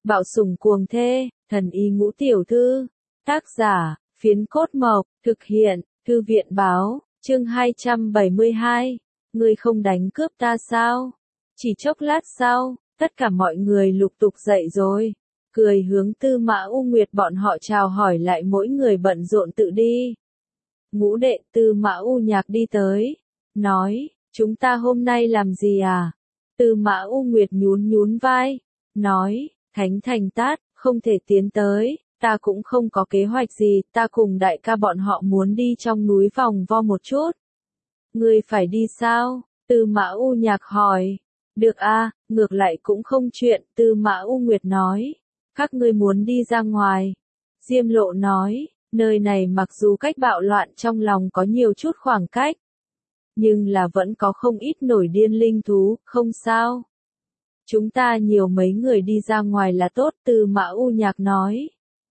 Bạo sủng cuồng thê, thần y ngũ tiểu thư. Tác giả, Phiến Cốt Mộc, thực hiện, Thư viện báo, chương 272. Ngươi không đánh cướp ta sao? Chỉ chốc lát sau, tất cả mọi người lục tục dậy rồi. Cười hướng Tư Mã U Nguyệt bọn họ chào hỏi lại mỗi người bận rộn tự đi. Ngũ đệ Tư Mã U Nhạc đi tới. Nói, chúng ta hôm nay làm gì à? Tư Mã U Nguyệt nhún nhún vai. Nói, Thánh Thành Tát, không thể tiến tới, ta cũng không có kế hoạch gì, ta cùng đại ca bọn họ muốn đi trong núi vòng vo một chút. Ngươi phải đi sao? Tư Mã U Nhạc hỏi. Được a, ngược lại cũng không chuyện, Tư Mã U Nguyệt nói. Các ngươi muốn đi ra ngoài. Diêm Lộ nói, nơi này mặc dù cách bạo loạn trong lòng có nhiều chút khoảng cách, nhưng là vẫn có không ít nổi điên linh thú, không sao. Chúng ta nhiều mấy người đi ra ngoài là tốt, Tư Mã U Nhạc nói.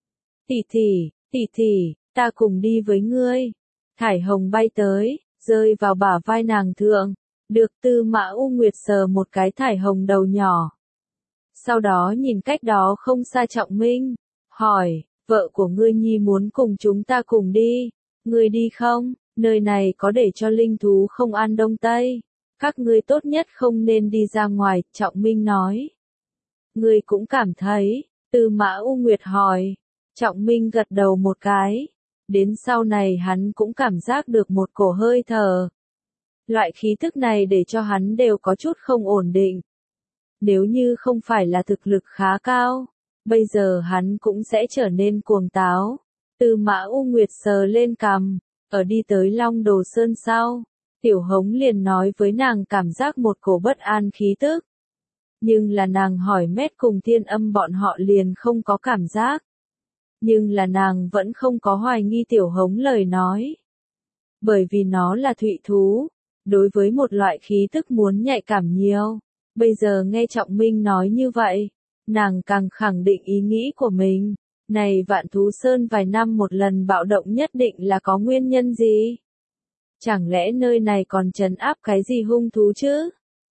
Tỷ tỷ, ta cùng đi với ngươi. Thải Hồng bay tới, rơi vào bả vai nàng thượng. Được, Tư Mã U Nguyệt sờ một cái Thải Hồng đầu nhỏ. Sau đó nhìn cách đó không xa Trọng Minh, hỏi, vợ của ngươi nhi muốn cùng chúng ta cùng đi, ngươi đi không? Nơi này có để cho linh thú không an đông tây. Các ngươi tốt nhất không nên đi ra ngoài, Trọng Minh nói. Ngươi cũng cảm thấy, Tư Mã U Nguyệt hỏi. Trọng Minh gật đầu một cái. Đến sau này hắn cũng cảm giác được một cổ hơi thở. Loại khí thức này để cho hắn đều có chút không ổn định. Nếu như không phải là thực lực khá cao, bây giờ hắn cũng sẽ trở nên cuồng táo. Tư Mã U Nguyệt sờ lên cằm, ở đi tới Long Đồ Sơn sau, Tiểu Hống liền nói với nàng cảm giác một cổ bất an khí tức. Nhưng là nàng hỏi Mét cùng Thiên Âm bọn họ liền không có cảm giác. Nhưng là nàng vẫn không có hoài nghi Tiểu Hống lời nói. Bởi vì nó là thụy thú, đối với một loại khí tức muốn nhạy cảm nhiều. Bây giờ nghe Trọng Minh nói như vậy, nàng càng khẳng định ý nghĩ của mình. Này Vạn Thú Sơn vài năm một lần bạo động nhất định là có nguyên nhân gì? Chẳng lẽ nơi này còn trấn áp cái gì hung thú chứ?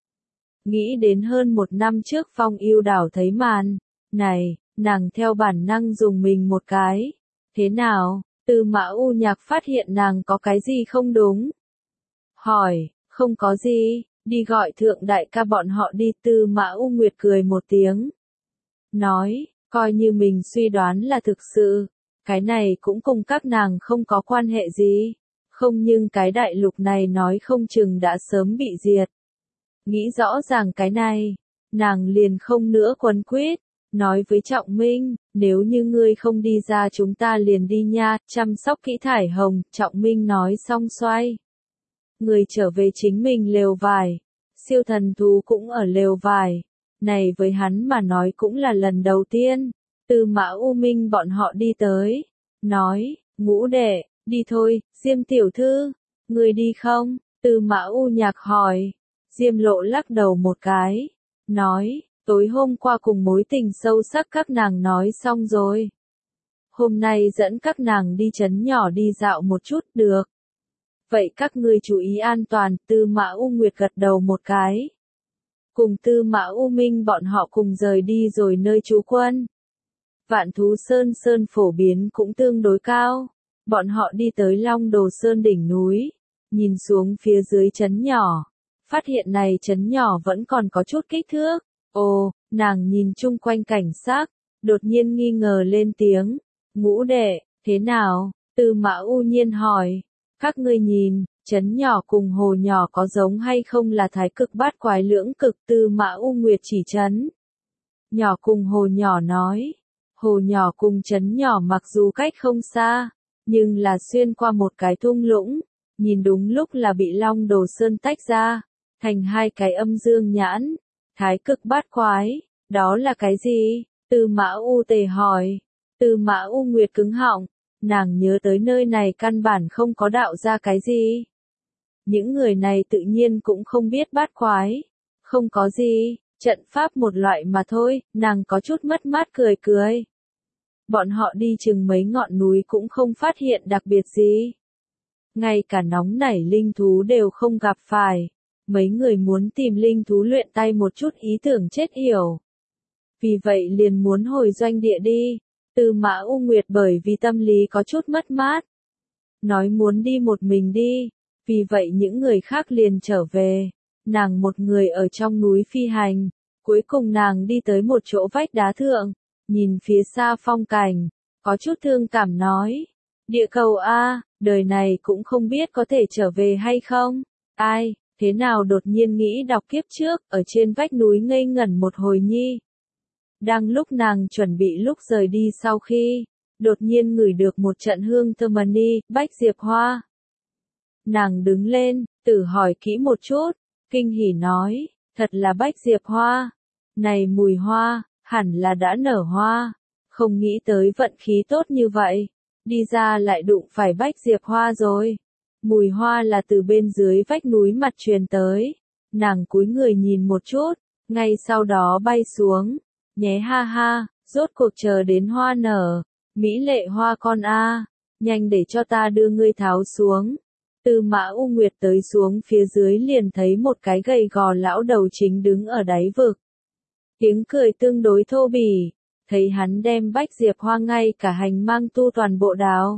Nghĩ đến hơn một năm trước Phong Yêu Đảo thấy màn này, nàng theo bản năng dùng mình một cái. Thế nào? Tư Mã U Nhạc phát hiện nàng có cái gì không đúng? Hỏi, không có gì, đi gọi thượng đại ca bọn họ đi. Tư Mã U Nguyệt cười một tiếng. Nói, coi như mình suy đoán là thực sự, cái này cũng cùng các nàng không có quan hệ gì. Không, nhưng cái đại lục này nói không chừng đã sớm bị diệt. Nghĩ rõ ràng cái này, nàng liền không nữa quấn quýt, nói với Trọng Minh, nếu như ngươi không đi ra chúng ta liền đi nha, chăm sóc kỹ Thải Hồng. Trọng Minh nói xong xoay người trở về chính mình lều vải. Siêu thần thú cũng ở lều vải. Này với hắn mà nói cũng là lần đầu tiên. Tư Mã U Minh bọn họ đi tới. Nói, Ngũ đệ, đi thôi. Diêm tiểu thư, người đi không? Tư Mã U Nhạc hỏi. Diêm Lộ lắc đầu một cái. Nói, tối hôm qua cùng mối tình sâu sắc các nàng nói xong rồi. Hôm nay dẫn các nàng đi trấn nhỏ đi dạo một chút được. Vậy các ngươi chú ý an toàn. Tư Mã U Nguyệt gật đầu một cái. Cùng Tư Mã U Minh bọn họ cùng rời đi rồi nơi trú quân. Vạn Thú Sơn phổ biến cũng tương đối cao. Bọn họ đi tới Long Đồ Sơn đỉnh núi, nhìn xuống phía dưới trấn nhỏ, phát hiện này trấn nhỏ vẫn còn có chút kích thước. Ồ, nàng nhìn chung quanh cảnh sắc, đột nhiên nghi ngờ lên tiếng. Ngũ đệ, thế nào? Tư Mã U Nhiên hỏi. Các ngươi nhìn, trấn nhỏ cùng hồ nhỏ có giống hay không là thái cực bát quái lưỡng cực? Tư Mã U Nguyệt chỉ trấn nhỏ cùng hồ nhỏ nói. Hồ nhỏ cùng trấn nhỏ mặc dù cách không xa, nhưng là xuyên qua một cái thung lũng, nhìn đúng lúc là bị Long Đồ Sơn tách ra, thành hai cái âm dương nhãn. Thái cực bát quái, đó là cái gì? Tư Mã U Tề hỏi. Tư Mã U Nguyệt cứng họng, nàng nhớ tới nơi này căn bản không có đạo ra cái gì. Những người này tự nhiên cũng không biết bát quái. Không có gì, trận pháp một loại mà thôi, nàng có chút mất mát cười cười. Bọn họ đi chừng mấy ngọn núi cũng không phát hiện đặc biệt gì. Ngay cả nóng nảy linh thú đều không gặp phải. Mấy người muốn tìm linh thú luyện tay một chút ý tưởng chết yểu. vì vậy liền muốn hồi doanh địa đi. Tư Mã U Nguyệt bởi vì tâm lý có chút mất mát, nói muốn đi một mình đi, vì vậy những người khác liền trở về, nàng một người ở trong núi phi hành, cuối cùng nàng đi tới một chỗ vách đá thượng, nhìn phía xa phong cảnh, có chút thương cảm nói, địa cầu a, đời này cũng không biết có thể trở về hay không, ai, thế nào đột nhiên nghĩ đọc kiếp trước, ở trên vách núi ngây ngẩn một hồi nhi. Đang lúc nàng chuẩn bị lúc rời đi sau khi, đột nhiên ngửi được một trận hương thơm ni, bách diệp hoa. Nàng đứng lên, tự hỏi kỹ một chút, kinh hỉ nói, thật là bách diệp hoa. Này mùi hoa, hẳn là đã nở hoa. Không nghĩ tới vận khí tốt như vậy, đi ra lại đụng phải bách diệp hoa rồi. Mùi hoa là từ bên dưới vách núi mặt truyền tới. Nàng cúi người nhìn một chút, ngay sau đó bay xuống. Nhé ha ha, rốt cuộc chờ đến hoa nở. Mỹ lệ hoa con a, nhanh để cho ta đưa ngươi tháo xuống. Tư Mã U Nguyệt tới xuống phía dưới liền thấy một cái gầy gò lão đầu chính đứng ở đáy vực. Tiếng cười tương đối thô bỉ, thấy hắn đem bách diệp hoa ngay cả hành mang tu toàn bộ đào.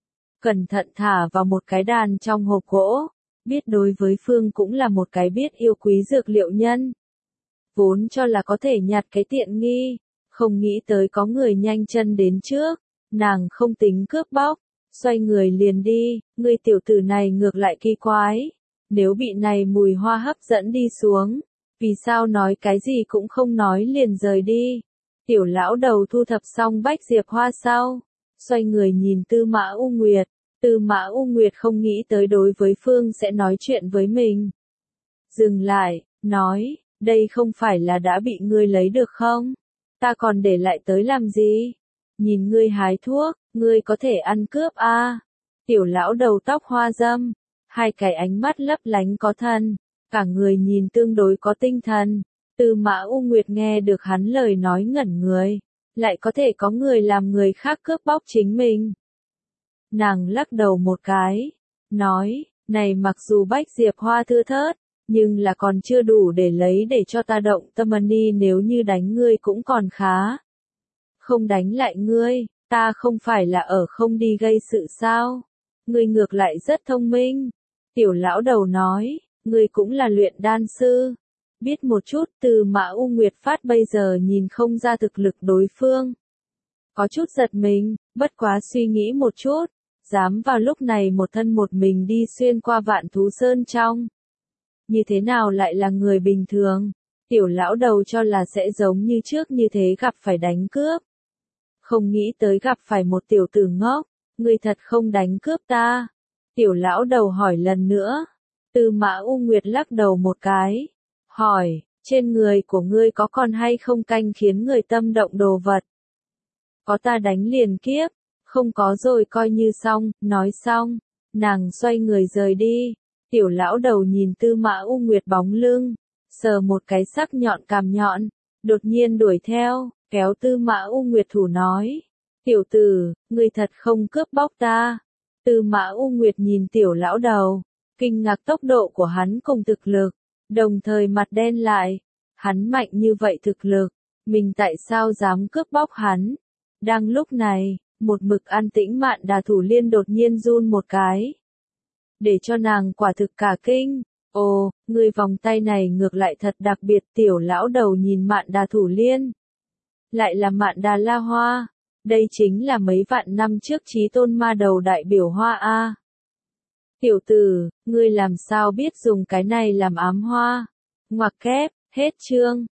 Cẩn thận thả vào một cái đàn trong hộp gỗ, biết đối với Phương cũng là một cái biết yêu quý dược liệu nhân. Vốn cho là có thể nhặt cái tiện nghi, không nghĩ tới có người nhanh chân đến trước, nàng không tính cướp bóc, xoay người liền đi, người tiểu tử này ngược lại kỳ quái, nếu bị này mùi hoa hấp dẫn đi xuống, vì sao nói cái gì cũng không nói liền rời đi. Tiểu lão đầu thu thập xong bách diệp hoa sau, xoay người nhìn Tư Mã U Nguyệt, Tư Mã U Nguyệt không nghĩ tới đối với Phương sẽ nói chuyện với mình. Dừng lại, nói, đây không phải là đã bị ngươi lấy được không? Ta còn để lại tới làm gì? Nhìn ngươi hái thuốc, ngươi có thể ăn cướp a. Tiểu lão đầu tóc hoa dâm, hai cái ánh mắt lấp lánh có thần, cả người nhìn tương đối có tinh thần. Tư Mã U Nguyệt nghe được hắn lời nói ngẩn người, lại có thể có người làm người khác cướp bóc chính mình. Nàng lắc đầu một cái, nói, này mặc dù bách diệp hoa thưa thớt, nhưng là còn chưa đủ để lấy để cho ta động tâm ni, nếu như đánh ngươi cũng còn khá. Không đánh lại ngươi, ta không phải là ở không đi gây sự sao? Ngươi ngược lại rất thông minh. Tiểu lão đầu nói, ngươi cũng là luyện đan sư. Biết một chút. Từ Mã U Nguyệt Phát bây giờ nhìn không ra thực lực đối phương. Có chút giật mình, bất quá suy nghĩ một chút, dám vào lúc này một thân một mình đi xuyên qua Vạn Thú Sơn trong. Như thế nào lại là người bình thường? Tiểu lão đầu cho là sẽ giống như trước như thế gặp phải đánh cướp. Không nghĩ tới gặp phải một tiểu tử ngốc, ngươi thật không đánh cướp ta. Tiểu lão đầu hỏi lần nữa. Tư Mã U Nguyệt lắc đầu một cái. Hỏi, trên người của ngươi có còn hay không canh khiến người tâm động đồ vật? Có ta đánh liền kiếp, không có rồi coi như xong, nói xong. Nàng xoay người rời đi. Tiểu lão đầu nhìn Tư Mã U Nguyệt bóng lưng, sờ một cái sắc nhọn cằm nhọn, đột nhiên đuổi theo, kéo Tư Mã U Nguyệt thủ nói. Tiểu tử, ngươi thật không cướp bóc ta. Tư Mã U Nguyệt nhìn tiểu lão đầu, kinh ngạc tốc độ của hắn cùng thực lực, đồng thời mặt đen lại. Hắn mạnh như vậy thực lực, mình tại sao dám cướp bóc hắn? Đang lúc này, một mực an tĩnh Mạn Đà Thủ Liên đột nhiên run một cái. Để cho nàng quả thực cả kinh. Ồ, người vòng tay này ngược lại thật đặc biệt. Tiểu lão đầu nhìn Mạn Đà Thủ Liên. Lại là Mạn Đà La Hoa. Đây chính là mấy vạn năm trước Chí Tôn Ma Đầu đại biểu hoa a. Tiểu tử, ngươi làm sao biết dùng cái này làm ám hoa? Ngoặc kép, hết chương.